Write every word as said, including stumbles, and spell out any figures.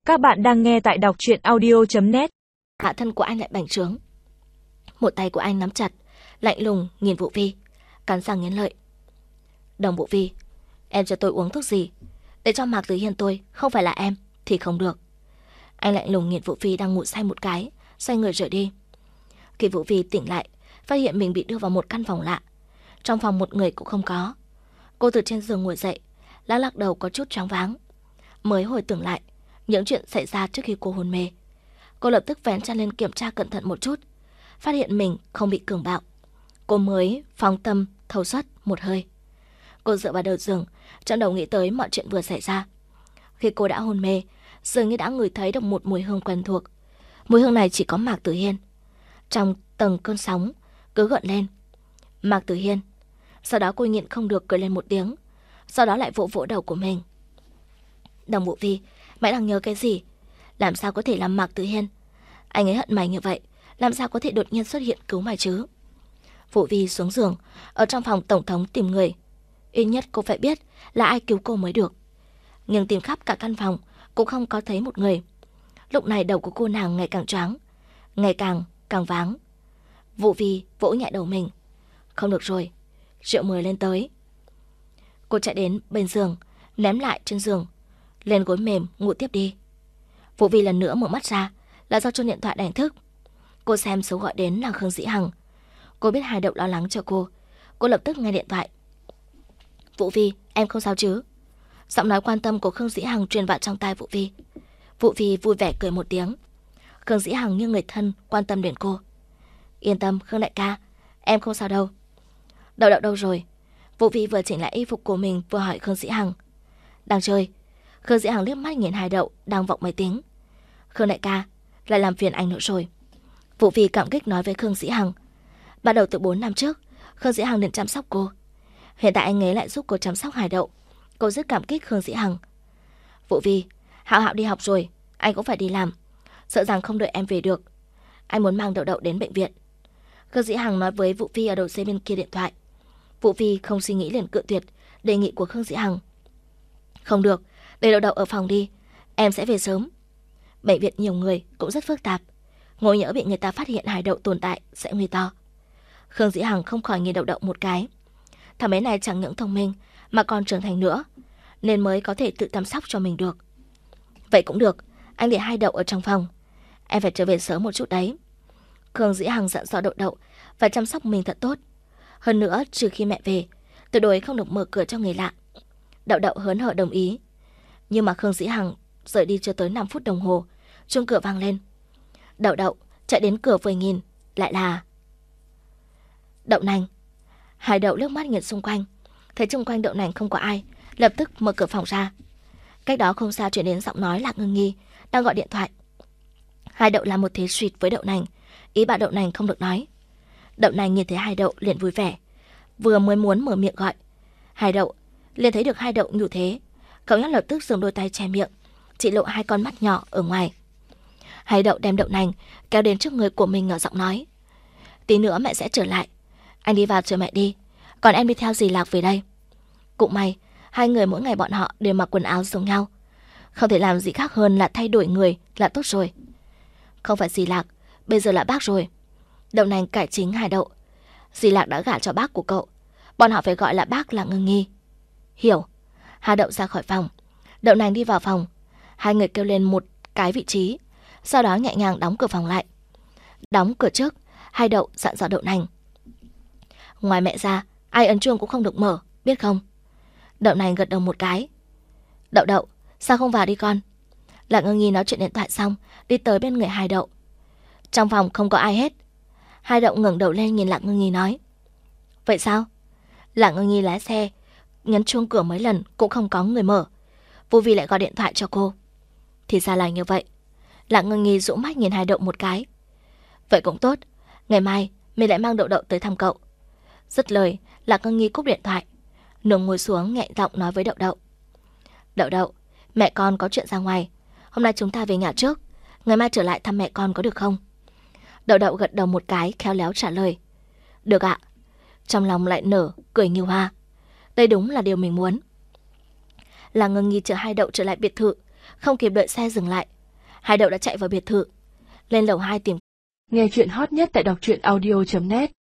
Các bạn đang nghe tại đọc truyện audio chấm net. Hạ thân của anh lại bành trướng. Một tay của anh nắm chặt, lạnh lùng nhìn Vũ Vi, cắn răng nghiến lợi. Đồng Vũ Vi, em cho tôi uống thuốc gì? Để cho Mạc Tử Hiên tôi không phải là em thì không được. Anh lạnh lùng nhìn Vũ Vi đang ngủ say một cái, xoay người rời đi. Khi Vũ Vi tỉnh lại, phát hiện mình bị đưa vào một căn phòng lạ. Trong phòng một người cũng không có. Cô từ trên giường ngồi dậy, lắc lắc đầu có chút choáng váng. Mới hồi tưởng lại những chuyện xảy ra trước khi cô hôn mê. Cô lập tức vén chăn lên kiểm tra cẩn thận một chút, phát hiện mình không bị cường bạo. Cô mới phóng tâm thâu suất một hơi. Cô dựa vào đầu giường, trong đầu nghĩ tới mọi chuyện vừa xảy ra. Khi cô đã hôn mê, dường như đã ngửi thấy được một mùi hương quen thuộc. Mùi hương này chỉ có Mạc Tử Hiên. Trong tầng cơn sóng cứ gợn lên Mạc Tử Hiên. Sau đó cô nhịn không được cười lên một tiếng, sau đó lại vỗ vỗ đầu của mình. Đồng Vũ Vi, mày đang nhớ cái gì? Làm sao có thể làm Mạc Tử Hiên? Anh ấy hận mày như vậy, làm sao có thể đột nhiên xuất hiện cứu mày chứ? Vũ Vi xuống giường, ở trong phòng tổng thống tìm người. Ít nhất cô phải biết là ai cứu cô mới được. Nhưng tìm khắp cả căn phòng cũng không có thấy một người. Lúc này đầu của cô nàng ngày càng choáng, ngày càng càng váng. Vũ Vi vỗ nhẹ đầu mình. Không được rồi, rượu mời lên tới. Cô chạy đến bên giường, ném lại trên giường, lên gối mềm ngủ tiếp đi. Vũ Vi lần nữa mở mắt ra là do chuông điện thoại đánh thức. Cô xem số gọi đến là Khương Dĩ Hằng. Cô biết Hải Đậu lo lắng cho cô. Cô lập tức nghe điện thoại. Vũ Vi, em không sao chứ? Giọng nói quan tâm của Khương Dĩ Hằng truyền vào trong tai Vũ Vi. Vũ Vi vui vẻ cười một tiếng. Khương Dĩ Hằng như người thân quan tâm đến cô. Yên tâm Khương đại ca, em không sao đâu. Đậu đậu đâu rồi? Vũ Vi vừa chỉnh lại y phục của mình vừa hỏi Khương Dĩ Hằng. Đang chơi. Khương Dĩ Hằng liếc mắt nhìn Hải Đậu đang vọng máy tính. Khương đại ca, lại làm phiền anh nữa rồi. Vũ Vi cảm kích nói với Khương Dĩ Hằng. Bắt đầu từ bốn năm trước, Khương Dĩ Hằng liền chăm sóc cô. Hiện tại anh ấy lại giúp cô chăm sóc Hải Đậu. Cô rất cảm kích Khương Dĩ Hằng. Vũ Vi, Hạo Hạo đi học rồi, anh cũng phải đi làm. Sợ rằng không đợi em về được. Anh muốn mang Đậu Đậu đến bệnh viện. Khương Dĩ Hằng nói với Vũ Vi ở đầu dây bên kia điện thoại. Vũ Vi không suy nghĩ liền cự tuyệt đề nghị của Khương Dĩ Hằng. Không được, để Đậu Đậu ở phòng đi, em sẽ về sớm. Bệnh viện nhiều người cũng rất phức tạp, ngồi nhỡ bị người ta phát hiện Hải Đậu tồn tại sẽ nguy to. Khương Dĩ Hằng không khỏi nhìn Đậu Đậu một cái. Thằng bé này chẳng những thông minh mà còn trưởng thành nữa, nên mới có thể tự chăm sóc cho mình được. Vậy cũng được, anh để Hải Đậu ở trong phòng. Em phải trở về sớm một chút đấy. Khương Dĩ Hằng dặn dò Đậu Đậu phải chăm sóc mình thật tốt. Hơn nữa, trừ khi mẹ về, tuyệt đối không được mở cửa cho người lạ. Đậu Đậu hớn hở đồng ý. Nhưng mà Khương Dĩ Hằng rời đi chưa tới năm phút đồng hồ, chuông cửa vang lên. Đậu Đậu chạy đến cửa vừa nhìn, lại là Đậu Nành. Hải Đậu liếc mắt nhìn xung quanh, thấy xung quanh Đậu Nành không có ai, lập tức mở cửa phòng ra. Cách đó không xa truyền đến giọng nói Lạc Ngưng Nghi đang gọi điện thoại. Hải Đậu làm một thế suýt với Đậu Nành, ý bảo Đậu Nành không được nói. Đậu Nành nhìn thấy Hải Đậu liền vui vẻ, vừa mới muốn mở miệng gọi Hải Đậu, liền thấy được Hải Đậu như thế, cậu nhóc lập tức dùng đôi tay che miệng, chỉ lộ hai con mắt nhỏ ở ngoài. Hải Đậu đem Đậu Nành kéo đến trước người của mình, nhỏ giọng nói. Tí nữa mẹ sẽ trở lại, anh đi vào chờ mẹ đi, còn em đi theo dì Lạc về đây. Cũng may hai người mỗi ngày bọn họ đều mặc quần áo giống nhau, không thể làm gì khác hơn là thay đổi người là tốt rồi. Không phải dì Lạc, bây giờ là bác rồi. Đậu Nành cải chính Hải Đậu. Dì Lạc đã gả cho bác của cậu, bọn họ phải gọi là bác là Ngưng Nghi. Hiểu. Hải Đậu ra khỏi phòng, Đậu Nành đi vào phòng. Hai người kêu lên một cái vị trí, sau đó nhẹ nhàng đóng cửa phòng lại. Đóng cửa trước, Hải Đậu dặn dò Đậu Nành. Ngoài mẹ ra, ai ấn chuông cũng không được mở, biết không? Đậu Nành gật đầu một cái. Đậu Đậu, sao không vào đi con? Lạc Ngưng Nghi nói chuyện điện thoại xong, đi tới bên người Hải Đậu. Trong phòng không có ai hết. Hải Đậu ngẩng đầu lên nhìn Lạc Ngưng Nghi nói. Vậy sao? Lạc Ngưng Nghi lái xe, nhấn chuông cửa mấy lần cũng không có người mở. Vũ Vi lại gọi điện thoại cho cô. Thì ra là như vậy. Lạc Ngưng Nghi dụ mắt nhìn Hải Đậu một cái. Vậy cũng tốt, ngày mai mình lại mang Đậu Đậu tới thăm cậu. Dứt lời, Lạc Ngưng Nghi cúp điện thoại. Nương ngồi xuống nhẹ giọng nói với Đậu Đậu. Đậu Đậu, mẹ con có chuyện ra ngoài, hôm nay chúng ta về nhà trước, ngày mai trở lại thăm mẹ con có được không? Đậu Đậu gật đầu một cái, khéo léo trả lời. Được ạ. Trong lòng lại nở cười như hoa. Đây đúng là điều mình muốn. Lạc Ngưng Nghi chở Hải Đậu trở lại biệt thự, không kịp đợi xe dừng lại, Hải Đậu đã chạy vào biệt thự, lên lầu hai tìm. Nghe chuyện hot nhất tại đọc truyện audio chấm net.